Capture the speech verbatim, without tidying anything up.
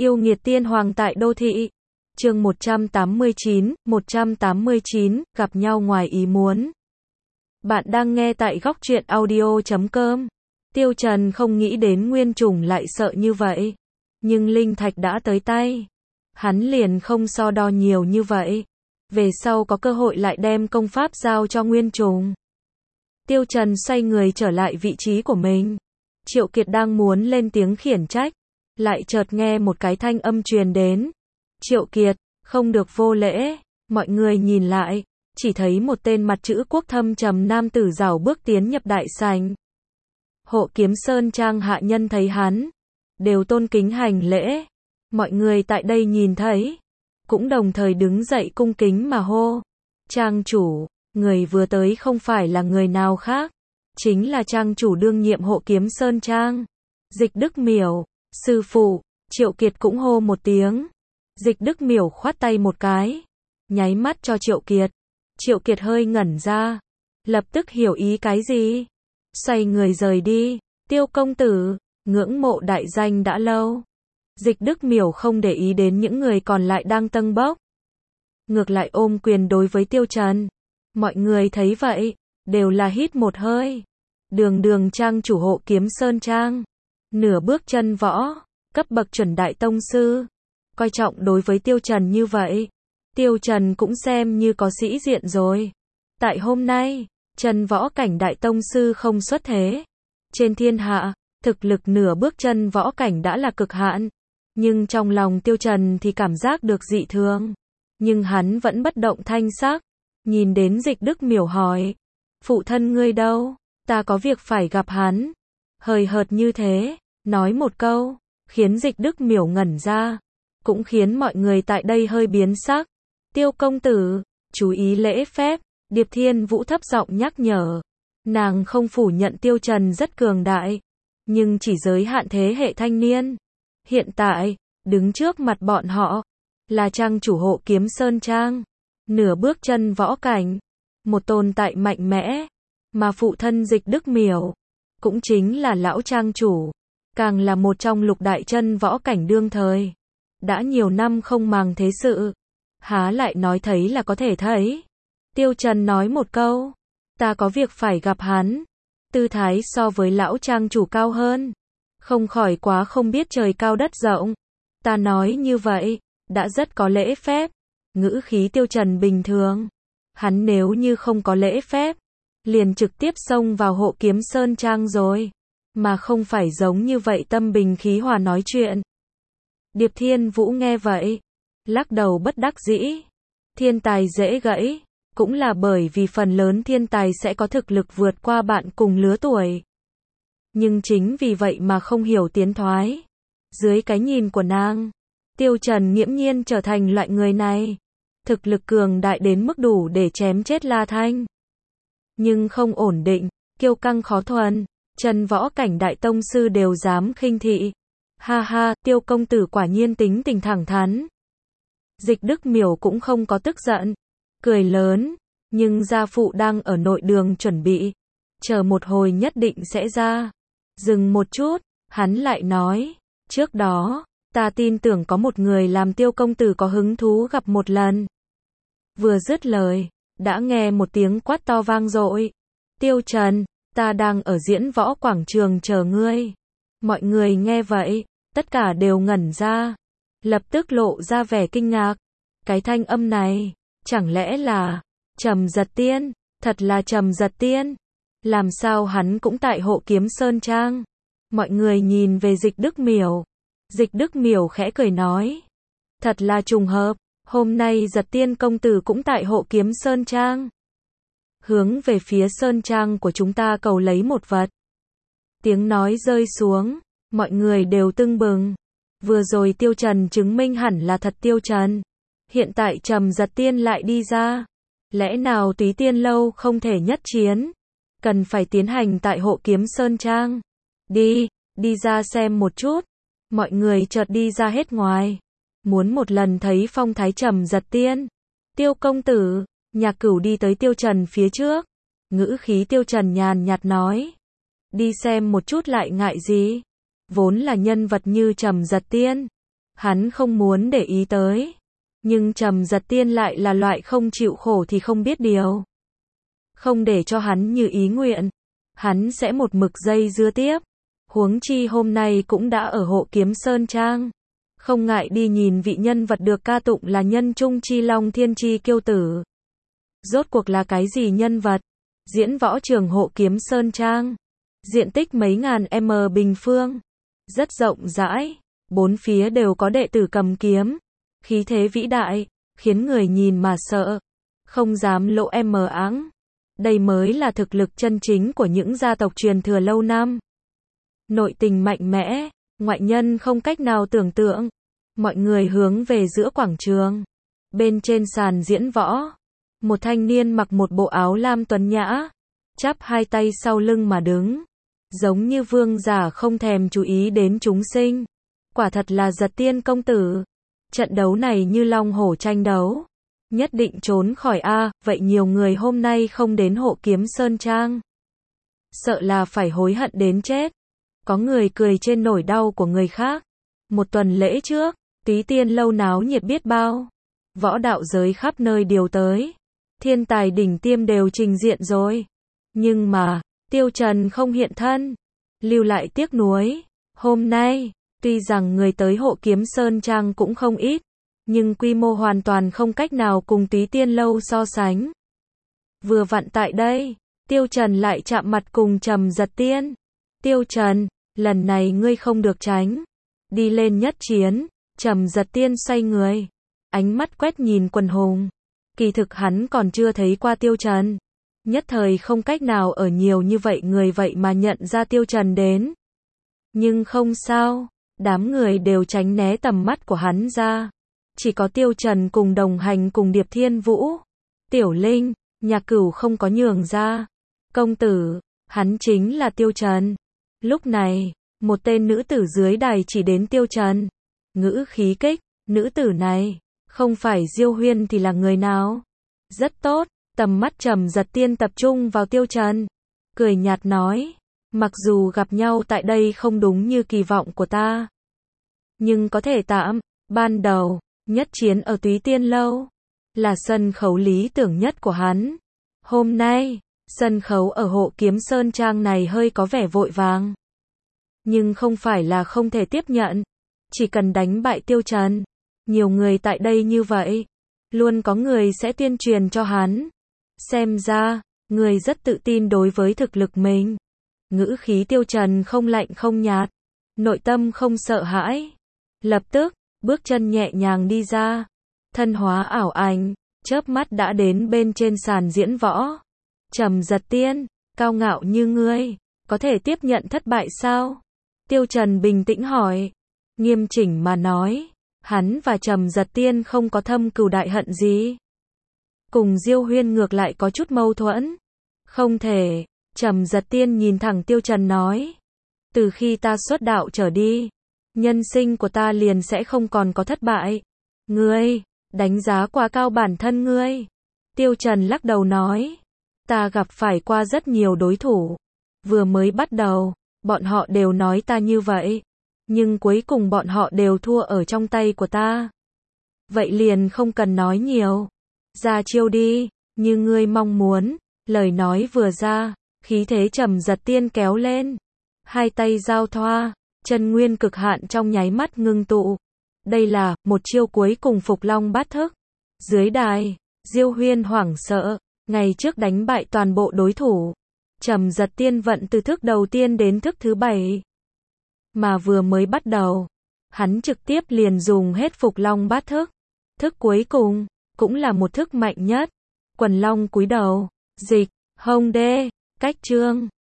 Yêu nghiệt tiên hoàng tại đô thị. Chương một trăm tám mươi chín, một trăm tám mươi chín, gặp nhau ngoài ý muốn. Bạn đang nghe tại góc truyện audio chấm com. Tiêu Trần không nghĩ đến Nguyên Trùng lại sợ như vậy. Nhưng linh thạch đã tới tay. Hắn liền không so đo nhiều như vậy. Về sau có cơ hội lại đem công pháp giao cho Nguyên Trùng. Tiêu Trần xoay người trở lại vị trí của mình. Triệu Kiệt đang muốn lên tiếng khiển trách. Lại chợt nghe một cái thanh âm truyền đến. Triệu Kiệt, không được vô lễ. Mọi người nhìn lại, chỉ thấy một tên mặt chữ quốc thâm trầm nam tử rảo bước tiến nhập đại sảnh. Hộ Kiếm Sơn Trang hạ nhân thấy hắn, đều tôn kính hành lễ. Mọi người tại đây nhìn thấy, cũng đồng thời đứng dậy cung kính mà hô. Trang chủ, người vừa tới không phải là người nào khác, chính là trang chủ đương nhiệm Hộ Kiếm Sơn Trang, Dịch Đức Miểu. Sư phụ, Triệu Kiệt cũng hô một tiếng. Dịch Đức Miểu khoát tay một cái, nháy mắt cho Triệu Kiệt. Triệu Kiệt hơi ngẩn ra, lập tức hiểu ý cái gì. Xoay người rời đi. Tiêu công tử, ngưỡng mộ đại danh đã lâu. Dịch Đức Miểu không để ý đến những người còn lại đang tâng bốc. Ngược lại ôm quyền đối với Tiêu Trần. Mọi người thấy vậy, đều là hít một hơi. Đường đường trang chủ Hộ Kiếm Sơn Trang. Nửa bước chân võ, cấp bậc chuẩn đại tông sư. Coi trọng đối với Tiêu Trần như vậy. Tiêu Trần cũng xem như có sĩ diện rồi. Tại hôm nay, chân võ cảnh đại tông sư không xuất thế. Trên thiên hạ, thực lực nửa bước chân võ cảnh đã là cực hạn. Nhưng trong lòng Tiêu Trần thì cảm giác được dị thường. Nhưng hắn vẫn bất động thanh sắc. Nhìn đến Dịch Đức Miểu hỏi. Phụ thân ngươi đâu? Ta có việc phải gặp hắn. Hời hợt như thế, nói một câu, khiến Dịch Đức Miểu ngẩn ra. Cũng khiến mọi người tại đây hơi biến sắc. Tiêu công tử, chú ý lễ phép. Điệp Thiên Vũ thấp giọng nhắc nhở. Nàng không phủ nhận Tiêu Trần rất cường đại, nhưng chỉ giới hạn thế hệ thanh niên. Hiện tại, đứng trước mặt bọn họ, là trang chủ Hộ Kiếm Sơn Trang. Nửa bước chân võ cảnh, một tồn tại mạnh mẽ, mà phụ thân Dịch Đức Miểu, cũng chính là lão trang chủ, càng là một trong lục đại chân võ cảnh đương thời. Đã nhiều năm không màng thế sự, há lại nói thấy là có thể thấy. Tiêu Trần nói một câu, ta có việc phải gặp hắn. Tư thái so với lão trang chủ cao hơn, không khỏi quá không biết trời cao đất rộng. Ta nói như vậy, đã rất có lễ phép. Ngữ khí Tiêu Trần bình thường. Hắn nếu như không có lễ phép, liền trực tiếp xông vào Hộ Kiếm Sơn Trang rồi. Mà không phải giống như vậy tâm bình khí hòa nói chuyện. Điệp Thiên Vũ nghe vậy, lắc đầu bất đắc dĩ. Thiên tài dễ gãy, cũng là bởi vì phần lớn thiên tài sẽ có thực lực vượt qua bạn cùng lứa tuổi. Nhưng chính vì vậy mà không hiểu tiến thoái. Dưới cái nhìn của nàng, Tiêu Trần nghiễm nhiên trở thành loại người này. Thực lực cường đại đến mức đủ để chém chết La Thanh. Nhưng không ổn định, kiêu căng khó thuần, chân võ cảnh đại tông sư đều dám khinh thị. Ha ha, Tiêu công tử quả nhiên tính tình thẳng thắn. Dịch Đức Miểu cũng không có tức giận, cười lớn, nhưng gia phụ đang ở nội đường chuẩn bị, chờ một hồi nhất định sẽ ra. Dừng một chút, hắn lại nói, trước đó, ta tin tưởng có một người làm Tiêu công tử có hứng thú gặp một lần. Vừa dứt lời, đã nghe một tiếng quát to vang dội. Tiêu Trần, ta đang ở diễn võ quảng trường chờ ngươi. Mọi người nghe vậy, tất cả đều ngẩn ra, lập tức lộ ra vẻ kinh ngạc. Cái thanh âm này, chẳng lẽ là Trầm Giật Tiên? Thật là Trầm Giật Tiên? Làm sao hắn cũng tại Hộ Kiếm Sơn Trang? Mọi người nhìn về Dịch Đức Miểu. Dịch Đức Miểu khẽ cười nói, thật là trùng hợp, hôm nay Giật Tiên công tử cũng tại Hộ Kiếm Sơn Trang. Hướng về phía Sơn Trang của chúng ta cầu lấy một vật. Tiếng nói rơi xuống, mọi người đều tưng bừng. Vừa rồi Tiêu Trần chứng minh hẳn là thật Tiêu Trần. Hiện tại Trầm Giật Tiên lại đi ra. Lẽ nào Túy Tiên Lâu không thể nhất chiến? Cần phải tiến hành tại Hộ Kiếm Sơn Trang. Đi, đi ra xem một chút. Mọi người chợt đi ra hết ngoài. Muốn một lần thấy phong thái Trầm Giật Tiên. Tiêu công tử, Nhạc Cửu đi tới Tiêu Trần phía trước. Ngữ khí Tiêu Trần nhàn nhạt nói. Đi xem một chút lại ngại gì? Vốn là nhân vật như Trầm Giật Tiên, hắn không muốn để ý tới. Nhưng Trầm Giật Tiên lại là loại không chịu khổ thì không biết điều. Không để cho hắn như ý nguyện, hắn sẽ một mực dây dưa tiếp. Huống chi hôm nay cũng đã ở Hộ Kiếm Sơn Trang. Không ngại đi nhìn vị nhân vật được ca tụng là nhân trung chi long thiên chi kiêu tử. Rốt cuộc là cái gì nhân vật? Diễn võ trường Hộ Kiếm Sơn Trang. Diện tích mấy ngàn m bình phương. Rất rộng rãi. Bốn phía đều có đệ tử cầm kiếm. Khí thế vĩ đại, khiến người nhìn mà sợ. Không dám lộ em mờ áng. Đây mới là thực lực chân chính của những gia tộc truyền thừa lâu năm. Nội tình mạnh mẽ, ngoại nhân không cách nào tưởng tượng. Mọi người hướng về giữa quảng trường. Bên trên sàn diễn võ, một thanh niên mặc một bộ áo lam tuấn nhã, chắp hai tay sau lưng mà đứng. Giống như vương giả không thèm chú ý đến chúng sinh. Quả thật là Giật Tiên công tử. Trận đấu này như long hổ tranh đấu. Nhất định trốn khỏi a, vậy nhiều người hôm nay không đến Hộ Kiếm Sơn Trang. Sợ là phải hối hận đến chết. Có người cười trên nỗi đau của người khác. Một tuần lễ trước, Túy Tiên lâu náo nhiệt biết bao. Võ đạo giới khắp nơi điều tới. Thiên tài đỉnh tiêm đều trình diện rồi. Nhưng mà, Tiêu Trần không hiện thân. Lưu lại tiếc nuối. Hôm nay, tuy rằng người tới Hộ Kiếm Sơn Trang cũng không ít. Nhưng quy mô hoàn toàn không cách nào cùng Túy Tiên lâu so sánh. Vừa vặn tại đây, Tiêu Trần lại chạm mặt cùng Trầm Giật Tiên. Tiêu Trần, lần này ngươi không được tránh. Đi lên nhất chiến. Trầm Giật Tiên xoay người. Ánh mắt quét nhìn quần hùng. Kỳ thực hắn còn chưa thấy qua Tiêu Trần. Nhất thời không cách nào ở nhiều như vậy người vậy mà nhận ra Tiêu Trần đến. Nhưng không sao. Đám người đều tránh né tầm mắt của hắn ra. Chỉ có Tiêu Trần cùng đồng hành cùng Điệp Thiên Vũ. Tiểu Linh, Nhạc Cửu không có nhường ra. Công tử, hắn chính là Tiêu Trần. Lúc này, một tên nữ tử dưới đài chỉ đến Tiêu Trần. Ngữ khí kích, nữ tử này, không phải Diêu Huyên thì là người nào? Rất tốt, tầm mắt Trầm Giật Tiên tập trung vào Tiêu Trần. Cười nhạt nói, mặc dù gặp nhau tại đây không đúng như kỳ vọng của ta. Nhưng có thể tạm, ban đầu, nhất chiến ở Túy Tiên lâu. Là sân khấu lý tưởng nhất của hắn. Hôm nay, sân khấu ở Hộ Kiếm Sơn Trang này hơi có vẻ vội vàng. Nhưng không phải là không thể tiếp nhận. Chỉ cần đánh bại Tiêu Trần. Nhiều người tại đây như vậy. Luôn có người sẽ tuyên truyền cho hắn. Xem ra, người rất tự tin đối với thực lực mình. Ngữ khí Tiêu Trần không lạnh không nhạt. Nội tâm không sợ hãi. Lập tức, bước chân nhẹ nhàng đi ra. Thân hóa ảo ảnh, chớp mắt đã đến bên trên sàn diễn võ. Trầm Giật Tiên, cao ngạo như ngươi, có thể tiếp nhận thất bại sao? Tiêu Trần bình tĩnh hỏi. Nghiêm chỉnh mà nói, hắn và Trầm Giật Tiên không có thâm cừu đại hận gì. Cùng Diêu Huyên ngược lại có chút mâu thuẫn. Không thể, Trầm Giật Tiên nhìn thẳng Tiêu Trần nói. Từ khi ta xuất đạo trở đi, nhân sinh của ta liền sẽ không còn có thất bại. Ngươi, đánh giá quá cao bản thân ngươi. Tiêu Trần lắc đầu nói. Ta gặp phải qua rất nhiều đối thủ. Vừa mới bắt đầu, bọn họ đều nói ta như vậy. Nhưng cuối cùng bọn họ đều thua ở trong tay của ta. Vậy liền không cần nói nhiều. Ra chiêu đi, như ngươi mong muốn. Lời nói vừa ra, khí thế Trầm Giật Tiên kéo lên. Hai tay giao thoa, chân nguyên cực hạn trong nháy mắt ngưng tụ. Đây là một chiêu cuối cùng Phục Long Bát Thức. Dưới đài, Diêu Huyên hoảng sợ, ngày trước đánh bại toàn bộ đối thủ. Trầm Giật Tiên vận từ thức đầu tiên đến thức thứ bảy. Mà vừa mới bắt đầu, hắn trực tiếp liền dùng hết Phục Long Bát Thức. Thức cuối cùng, cũng là một thức mạnh nhất. Quần Long cúi đầu, dịch, hông đê, cách trương.